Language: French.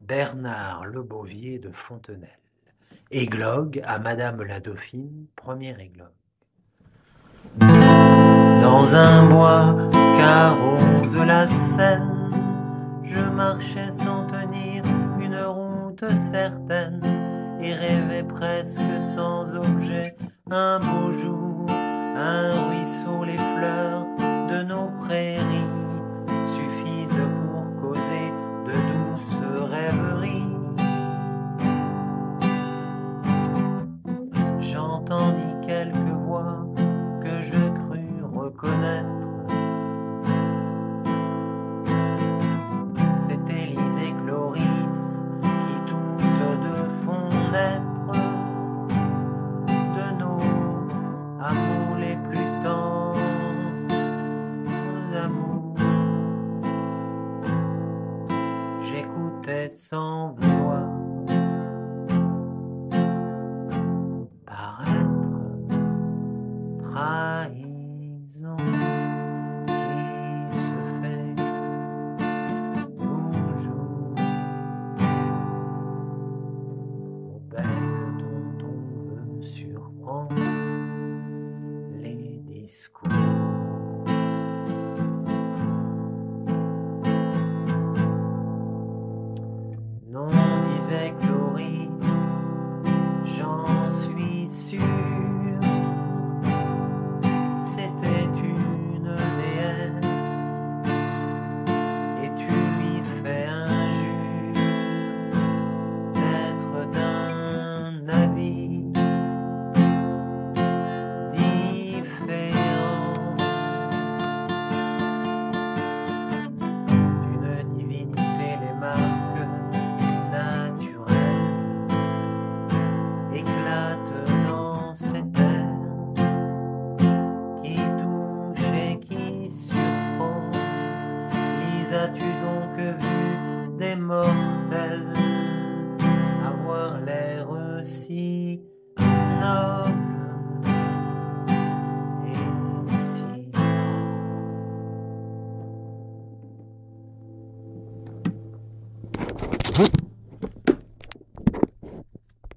Bernard Lebovier de Fontenelle. Églogue à Madame la Dauphine, premier églogue. Dans un bois qu'arrose la Seine, je marchais sans tenir une route certaine et rêvais presque sans objet un beau jour, un ruisseau, les fleurs de nos prairies suffisent pour causer de douces rêveries. J'entendis quelques voix que je crus reconnaître. C'est Élise et Cloris qui toutes deux font naître de nos amours les plus tendres amours. J'écoutais sans vouloir trahison qui se fait toujours aux belles dont on veut surprendre les discours. Non, disait Cloris, j'en suis sûr. As-tu donc vu